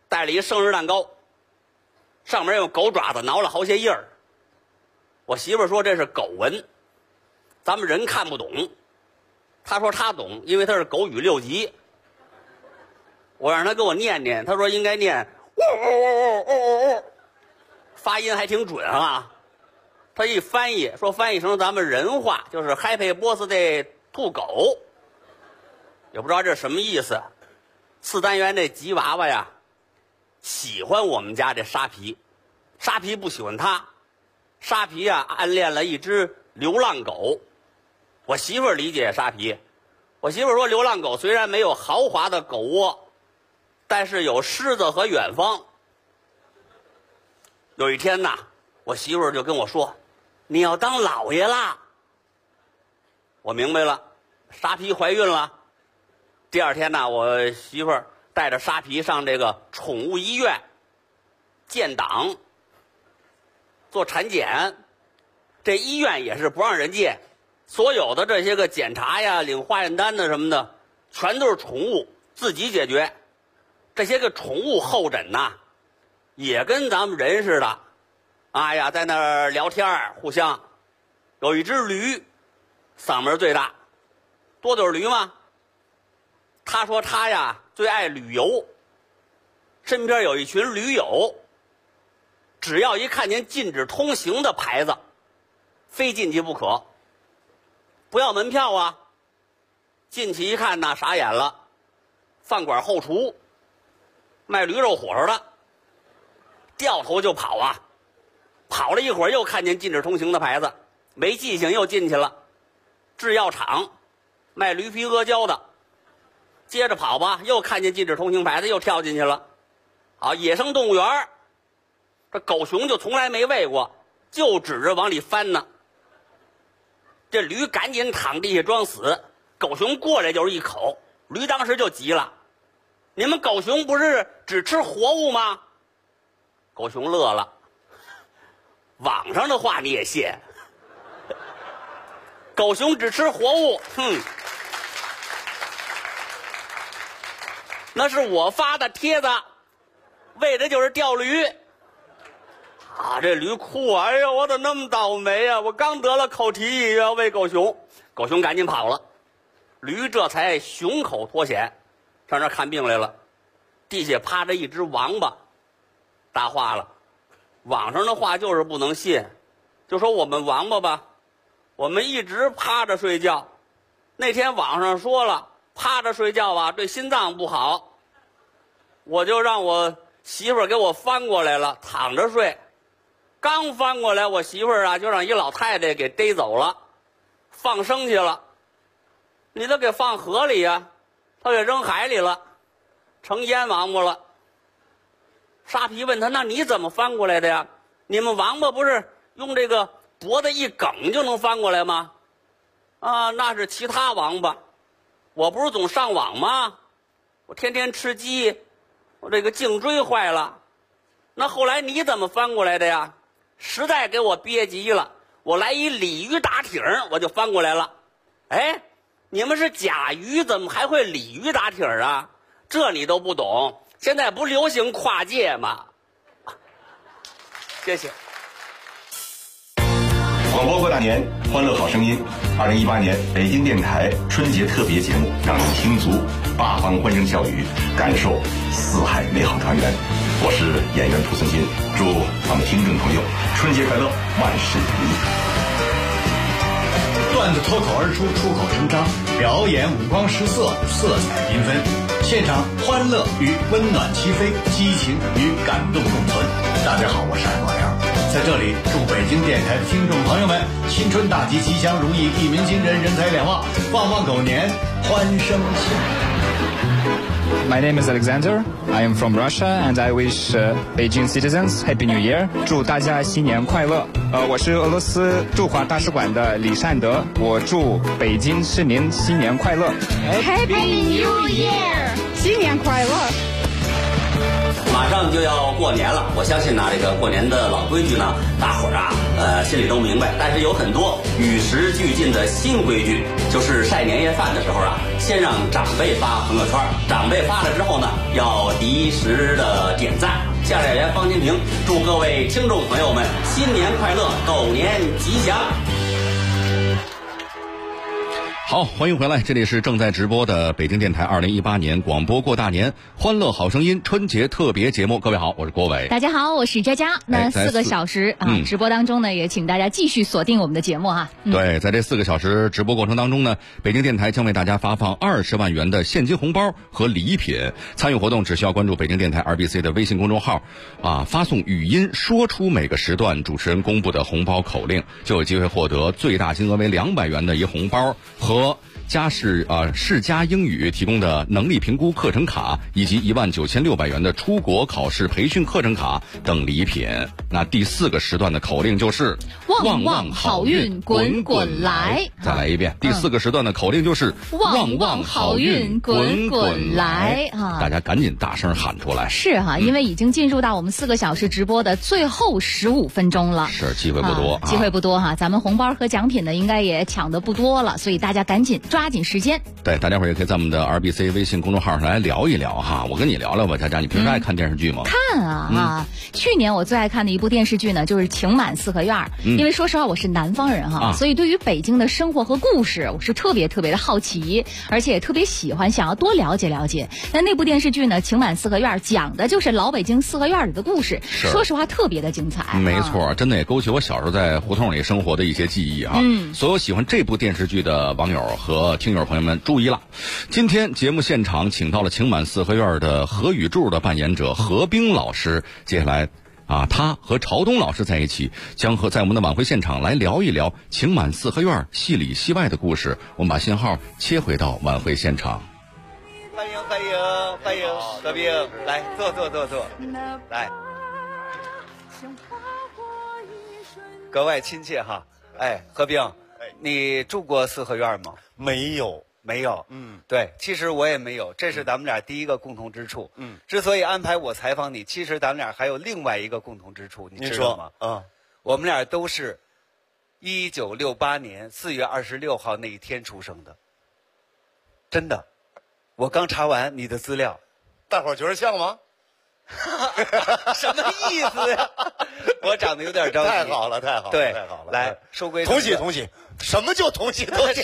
带了一生日蛋糕，上面用狗爪子挠了好些印儿。我媳妇说这是狗文，咱们人看不懂。她说她懂，因为她是狗语6级。我让她给我念念，她说应该念发音还挺准啊。她一翻译说翻译成咱们人话就是 Happy Birthday to 狗，也不知道这什么意思。4单元这吉娃娃呀喜欢我们家这沙皮，沙皮不喜欢他。沙皮啊暗恋了一只流浪狗。我媳妇儿理解沙皮，我媳妇儿说流浪狗虽然没有豪华的狗窝，但是有狮子和远方。有一天呐，我媳妇儿就跟我说你要当老爷啦。我明白了，沙皮怀孕了。第二天呢，我媳妇儿带着沙皮上这个宠物医院建档做产检。这医院也是不让人进，所有的这些个检查呀、领化验单的什么的，全都是宠物自己解决。这些个宠物候诊呐，也跟咱们人似的，哎呀，在那儿聊天互相。有一只驴，嗓门最大，多嘴驴吗？他说他呀最爱旅游，身边有一群驴友，只要一看见禁止通行的牌子，非进去不可。不要门票啊！进去一看呐，傻眼了，饭馆后厨卖驴肉火烧的，掉头就跑啊！跑了一会儿又看见禁止通行的牌子，没记性又进去了。制药厂卖驴皮阿胶的，接着跑吧，又看见禁止通行牌子，又跳进去了。好，野生动物园，这狗熊就从来没喂过，就指着往里翻呢。这驴赶紧躺地下装死，狗熊过来就是一口，驴当时就急了：“你们狗熊不是只吃活物吗？”狗熊乐了：“网上的话你也信？狗熊只吃活物，哼！那是我发的帖子，为的就是钓驴。”啊，这驴哭啊！哎呀，我怎么那么倒霉啊！我刚得了口蹄疫，要喂狗熊，狗熊赶紧跑了，驴这才熊口脱险，上这看病来了。地下趴着一只王八，搭话了。网上的话就是不能信，就说我们王八吧，我们一直趴着睡觉。那天网上说了，趴着睡觉啊对心脏不好，我就让我媳妇儿给我翻过来了，躺着睡。刚翻过来，我媳妇儿啊就让一老太太给逮走了，放生去了。你都给放河里呀，他给扔海里了，成烟王八了。沙皮问他：“那你怎么翻过来的呀？你们王八不是用这个脖子一梗就能翻过来吗？”啊，那是其他王八，我不是总上网吗？我天天吃鸡，我这个颈椎坏了。那后来你怎么翻过来的呀？实在给我憋急了，我来一鲤鱼打挺，我就翻过来了。哎，你们是甲鱼，怎么还会鲤鱼打挺啊？这你都不懂，现在不流行跨界吗？谢谢。 广播过大年，欢乐好声音。2018年北京电台春节特别节目，让你听足八方欢声笑语，感受四海美好团圆。我是演员涂存金，祝咱们听众朋友春节快乐，万事如意。 段子脱口而出，出口成章，表演五光十色，色彩缤纷，现场欢乐与温暖齐飞，激情与感动共存。大家好，我是艾宝良，在这里祝北京电台的听众朋友们新春大吉，吉祥如意，一鸣惊人，人财两旺，旺旺狗年，欢声笑语。 My name is Alexander. I am from Russia, and I wish Beijing citizens Happy New Year. 祝大家新年快乐。我是俄罗斯驻华大使馆的李善德，我祝北京市民新年快乐。 Happy New Year， 新年快乐。 马上就要过年了，我相信呢，这个过年的老规矩呢，大伙儿啊，心里都明白。但是有很多与时俱进的新规矩，就是晒年夜饭的时候啊，先让长辈发朋友圈，长辈发了之后呢，要及时的点赞。相声演员方金平祝各位听众朋友们新年快乐，狗年吉祥。 好，欢迎回来，这里是正在直播的北京电台2018年广播过大年欢乐好声音春节特别节目。各位好，我是郭伟。 大家好，我是佳佳。那4个小时直播当中呢，也请大家继续锁定我们的节目哈。 对，在这4个小时直播过程当中呢，北京电台将为大家发放20万元的现金红包和礼品。参与活动只需要关注北京电台 RBC 的微信公众号发送语音说出每个时段主持人公布的红包口令，就有机会获得最大金额为200元的一红包和世嘉英语提供的能力评估课程卡，以及19600元的出国考试培训课程卡等礼品。那第4个时段的口令就是旺旺好运滚滚来。 再来一遍，第4个时段的口令就是旺旺好运滚滚来啊！ 大家赶紧大声喊出来。 是哈，因为已经进入到我们4个小时直播的最后15分钟了。 是，机会不多， 机会不多哈。咱们红包和奖品呢，应该也抢得不多了，所以大家赶紧抓紧时间。 对，大家伙也可以在我们的 RBC 微信公众号上来聊一聊哈。我跟你聊聊吧，佳佳，你平时爱看电视剧吗？ 看啊去年我最爱看的一部电视剧呢，就是《情满四合院》。因为说实话，我是南方人哈，所以对于北京的生活和故事，我是特别特别的好奇，而且也特别喜欢，想要多了解了解。那部电视剧呢，《情满四合院》讲的就是老北京四合院里的故事，说实话特别的精彩。 没错，真的也勾起我小时候在胡同里生活的一些记忆啊。所有喜欢这部电视剧的网友和听友朋友们注意了，今天节目现场请到了情满四合院的何雨柱的扮演者何冰老师，接下来他和朝东老师在一起，将在我们的晚会现场来聊一聊情满四合院戏里戏外的故事。我们把信号切回到晚会现场。 欢迎何冰，来坐，来，格外亲切哈。哎，何冰，你住过四合院吗？ 没有。 对，其实我也没有，这是咱们俩第一个共同之处。之所以安排我采访你，其实咱们俩还有另外一个共同之处，你知道吗？我们俩都是1968年4月26号那一天出生的，真的。我刚查完你的资料， 大伙儿觉得像吗？ 什么意思呀？我长得有点着急。 太好了。 对，来，收归同喜。什么叫同喜？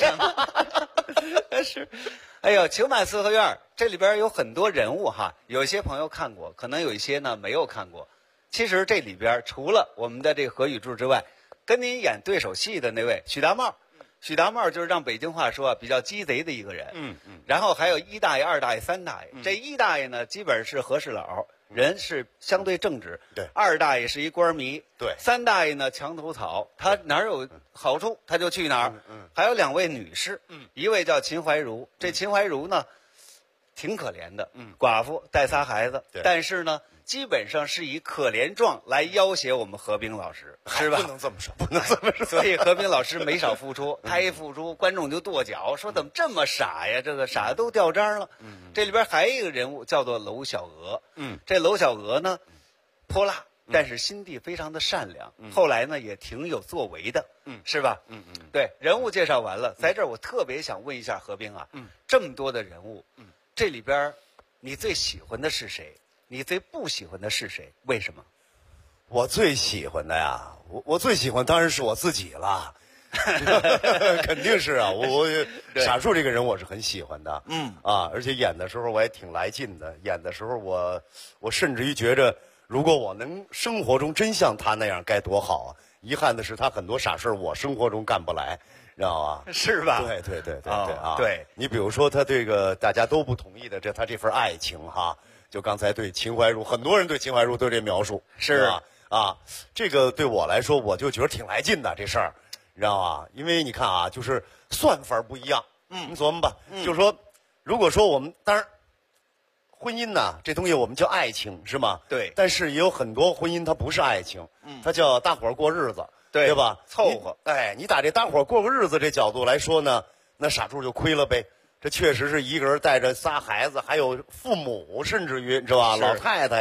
是，哎呦，情满四合院这里边有很多人物哈，有一些朋友看过，可能有一些呢没有看过。其实这里边除了我们的这个何雨柱之外，跟您演对手戏的那位许大茂，许大茂就是让北京话说比较鸡贼的一个人。然后还有1大爷、2大爷、3大爷。这1大爷呢，基本是和事佬，人是相对正直。 对。 2大爷是一官迷。 对。 3大爷呢，墙头草，他哪儿有好处他就去哪儿。还有2位女士。一位叫秦怀茹，这秦怀茹呢，挺可怜的。寡妇带仨孩子。但是呢，基本上是以可怜状来要挟我们何冰老师，是吧？ 不能这么说。 所以何冰老师没少付出，他一付出，观众就跺脚，说怎么这么傻呀？这个傻的都掉渣了。这里边还有一个人物叫做娄小娥。这娄小娥呢，泼辣，但是心地非常的善良。后来呢，也挺有作为的。是吧？对，人物介绍完了，在这儿我特别想问一下何冰啊，这么多的人物，这里边你最喜欢的是谁？你最不喜欢的是谁？为什么？ 我最喜欢的呀，我最喜欢当然是我自己了。肯定是啊，我傻柱这个人我是很喜欢的。而且演的时候我也挺来劲的。演的时候我甚至于觉着，如果我能生活中真像他那样，该多好啊！遗憾的是，他很多傻事我生活中干不来，知道吧？ 是吧？ 对对， 你比如说他这个大家都不同意的，他这份爱情哈，就刚才对秦怀茹，很多人对秦怀茹都这描述， 是啊，这个对我来说，我就觉得挺来劲的这事儿，你知道吧？因为你看啊，就是算法不一样。你琢磨吧，就是说，如果说我们当然。婚姻呢，这东西我们叫爱情，是吗？ 对。 但是也有很多婚姻它不是爱情，它叫大伙儿过日子， 对吧？ 凑合。 你打这大伙儿过个日子这角度来说呢，那傻柱就亏了呗。这确实是一个人带着仨孩子，还有父母，甚至于你知道吧，老太太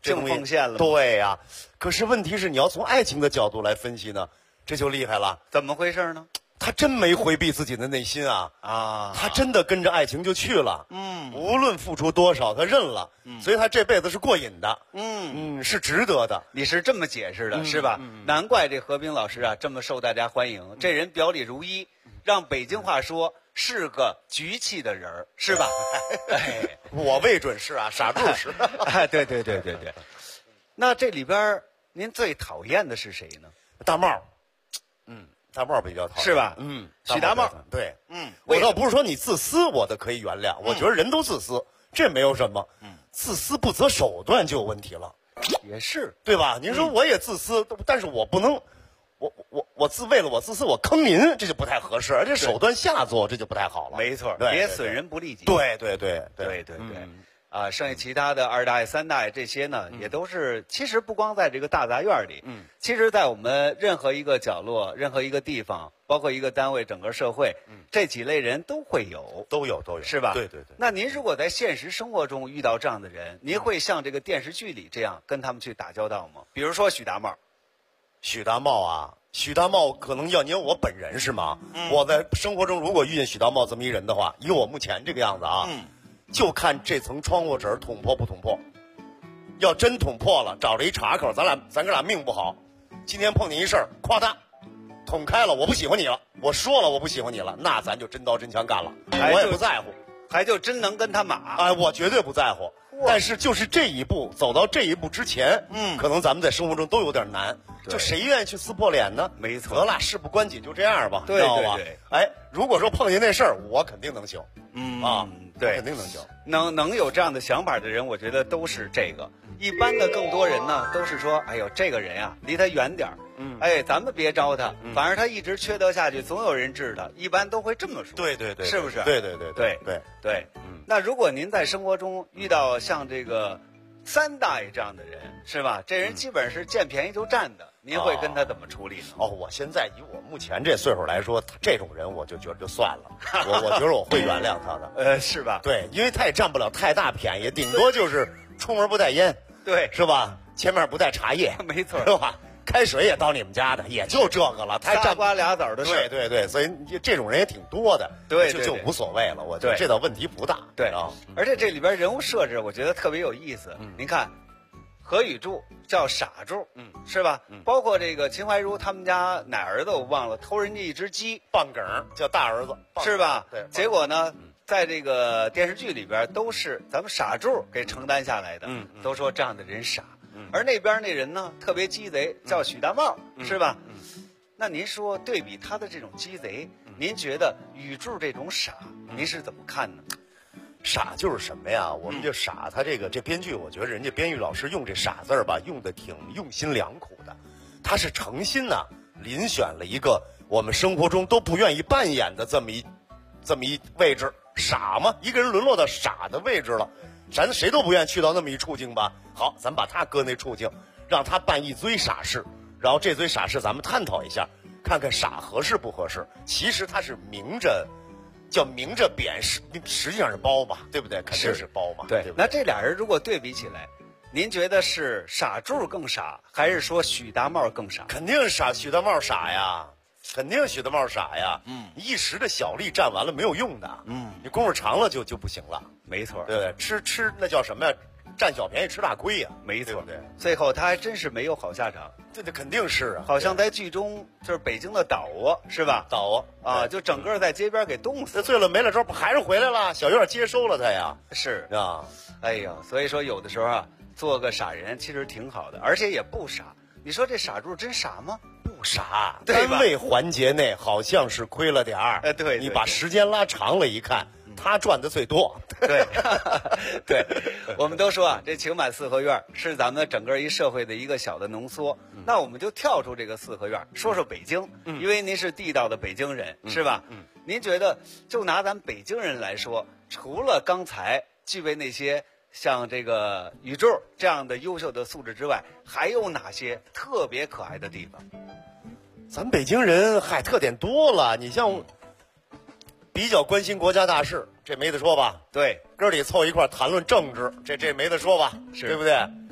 净奉献了。 对呀，可是问题是你要从爱情的角度来分析呢，这就厉害了。 怎么回事呢？ 他真没回避自己的内心啊！他真的跟着爱情就去了。无论付出多少，他认了。所以他这辈子是过瘾的。是值得的。 你是这么解释的，是吧？难怪这何冰老师啊这么受大家欢迎。这人表里如一，让北京话说是个局气的人儿，是吧？ 我未准是啊，傻柱是。 对。那这里边您最讨厌的是谁呢？ 大帽。大帽比较讨厌， 是吧？许大帽， 对，我倒不是说你自私，我的可以原谅，我觉得人都自私，这没有什么，自私不择手段就有问题了， 也是， 对吧？您说我也自私，但是我不能，我为了我自私，我坑您，这就不太合适，而且手段下作，这就不太好了， 没错，别损人不利己， 对。 剩下其他的二大爷、三大爷这些呢，也都是其实不光在这个大杂院里，其实在我们任何一个角落、任何一个地方，包括一个单位、整个社会，这几类人都会有， 都有， 是吧？ 对。 那您如果在现实生活中遇到这样的人，您会像这个电视剧里这样跟他们去打交道吗？比如说许大茂啊，许大茂可能要您我本人是吗？我在生活中如果遇见许大茂这么一人的话，以我目前这个样子啊。就看这层窗户纸捅破不捅破，要真捅破了，找着一岔口，咱哥俩命不好。今天碰见一事儿，夸他捅开了，我不喜欢你了，我说了我不喜欢你了，那咱就真刀真枪干了，我也不在乎， 还就真能跟他码。 我绝对不在乎。但是就是这一步，走到这一步之前，可能咱们在生活中都有点难。就谁愿意去撕破脸呢？ 没错， 得了，事不关己，就这样吧， 对知道吧？如果说碰见那事儿，我肯定能行。 对， 肯定能行。 能有这样的想法的人，我觉得都是这个。一般的更多人呢，都是说，哎呦，这个人呀，离他远点儿。咱们别招他，反正他一直缺德下去，总有人治他。一般都会这么说。 对， 是不是？ 对。 那如果您在生活中遇到像这个三大爷这样的人，是吧？这人基本是见便宜就占的，您会跟他怎么处理呢？ 我现在以我目前这岁数来说，这种人我就觉得就算了，我觉得我会原谅他的。是吧？ 对，因为他也占不了太大便宜，顶多就是出门不带烟， 对， 是吧？前面不带茶叶， 没错， 是吧？开水也到你们家的，也就这个了。他仨瓜俩枣的事。 对，所以这种人也挺多的。 对， 就无所谓了。我觉得这倒问题不大。 对，而且这里边人物设置，我觉得特别有意思。您看，何宇柱叫傻柱，是吧？包括这个秦淮如他们家哪儿子我忘了，偷人家一只鸡， 棒梗叫大儿子， 是吧？ 对。 结果呢，在这个电视剧里边，都是咱们傻柱给承担下来的。都说这样的人傻。而那边那人呢，特别鸡贼，叫许大茂，是吧？那您说对比他的这种鸡贼，您觉得宇柱这种傻，您是怎么看呢？ 傻就是什么呀？我们就傻，他这编剧，我觉得人家编剧老师用这傻字儿吧，用的挺用心良苦的，他是诚心呐，遴选了一个我们生活中都不愿意扮演的这么一位置，傻嘛，一个人沦落到傻的位置了。咱谁都不愿意去到那么一处境吧？好，咱把他搁那处境，让他办一堆傻事，然后这堆傻事咱们探讨一下，看看傻合适不合适。其实他是明着贬，实际上是包嘛，对不对？肯定是包嘛。 对。那这俩人如果对比起来，您觉得是傻柱更傻，还是说许大茂更傻？ 肯定是许大茂傻呀。肯定许大茂傻呀，一时的小利占完了没有用的，你功夫长了就不行了， 没错， 对不对？吃那叫什么呀？占小便宜吃大亏呀， 没错， 对。 最后他还真是没有好下场， 这肯定是啊。 好像在剧中就是北京的倒窝是吧？ 倒窝啊，就整个在街边给冻死。 醉了没了招，不还是回来了？小院接收了他呀， 是啊。 哎呀，所以说有的时候啊，做个傻人其实挺好的，而且也不傻。你说这傻柱真傻吗？ 不傻，单位环节内好像是亏了点儿。 对， 你把时间拉长了一看，他赚的最多。 对，对，我们都说啊，这情满四合院是咱们整个一社会的一个小的浓缩。那我们就跳出这个四合院，说说北京，因为您是地道的北京人，是吧？您觉得就拿咱北京人来说，除了刚才具备那些像这个宇宙这样的优秀的素质之外，还有哪些特别可爱的地方？ 咱北京人特点多了，你像比较关心国家大事，这没得说吧？ 对， 哥里凑一块谈论政治，这没得说吧？ 是， 对不对？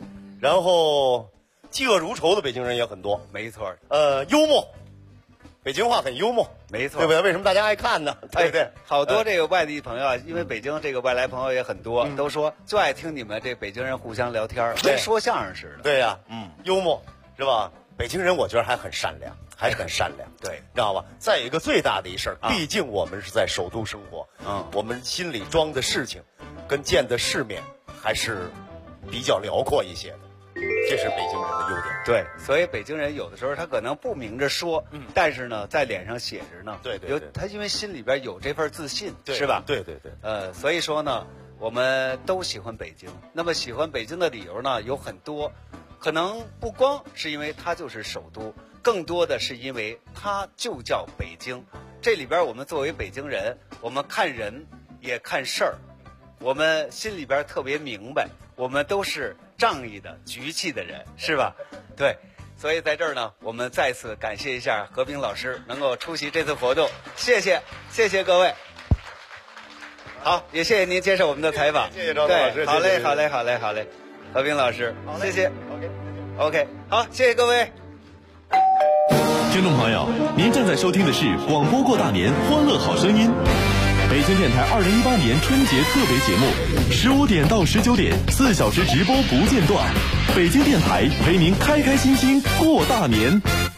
然后嫉恶如仇的北京人也很多， 没错。 幽默，北京话很幽默， 没错， 对不对？为什么大家爱看呢？对不对？ 好多这个外地朋友啊，因为北京这个外来朋友也很多，都说就爱听你们这北京人互相聊天，跟说相声似的。 对呀，幽默是吧？北京人我觉得还很善良，还很善良， 对， 知道吧？再有一个最大的一事儿，毕竟我们是在首都生活，我们心里装的事情，跟见的世面还是比较辽阔一些的，这是北京人的优点。 对，所以北京人有的时候他可能不明着说，但是呢，在脸上写着呢， 对， 他因为心里边有这份自信， 对是吧？ 对， 所以说呢，我们都喜欢北京。那么喜欢北京的理由呢有很多。可能不光是因为它就是首都，更多的是因为它就叫北京。这里边我们作为北京人，我们看人也看事儿，我们心里边特别明白，我们都是仗义的、局气的人，是吧？对，所以在这儿呢，我们再次感谢一下何冰老师能够出席这次活动，谢谢各位。好，也谢谢您接受我们的采访， 谢谢赵老师， 好嘞，何冰老师，谢谢。OK， 好，谢谢各位。 听众朋友，您正在收听的是广播过大年欢乐好声音，北京电台2018年春节特别节目，15点到19点，4小时直播不间断。北京电台陪您开开心心过大年。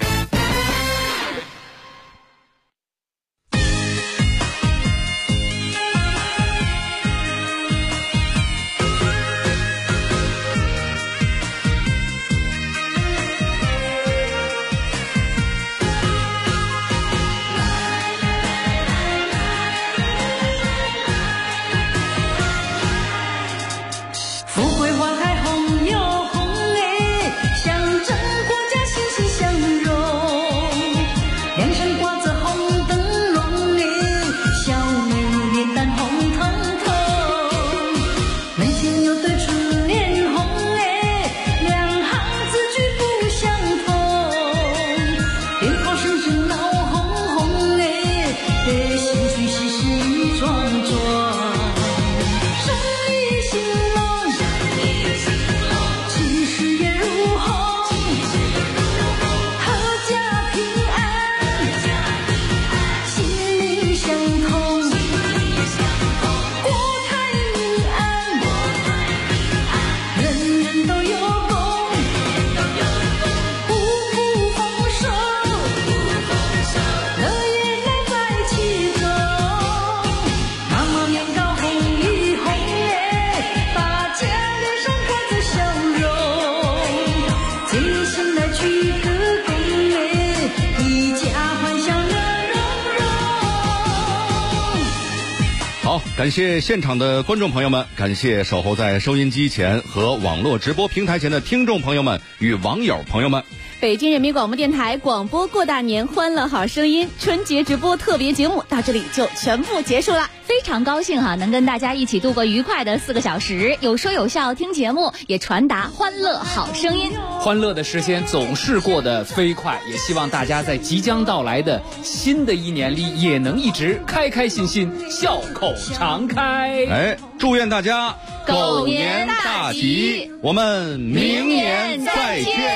感谢现场的观众朋友们，感谢守候在收音机前和网络直播平台前的听众朋友们与网友朋友们。 北京人民广播电台广播过大年欢乐好声音春节直播特别节目到这里就全部结束了， 非常高兴能跟大家一起度过愉快的4个小时，有说有笑听节目，也传达欢乐好声音。 欢乐的时间总是过得飞快，也希望大家在即将到来的新的一年里也能一直开开心心，笑口常开。 祝愿大家狗年大吉， 我们明年再见。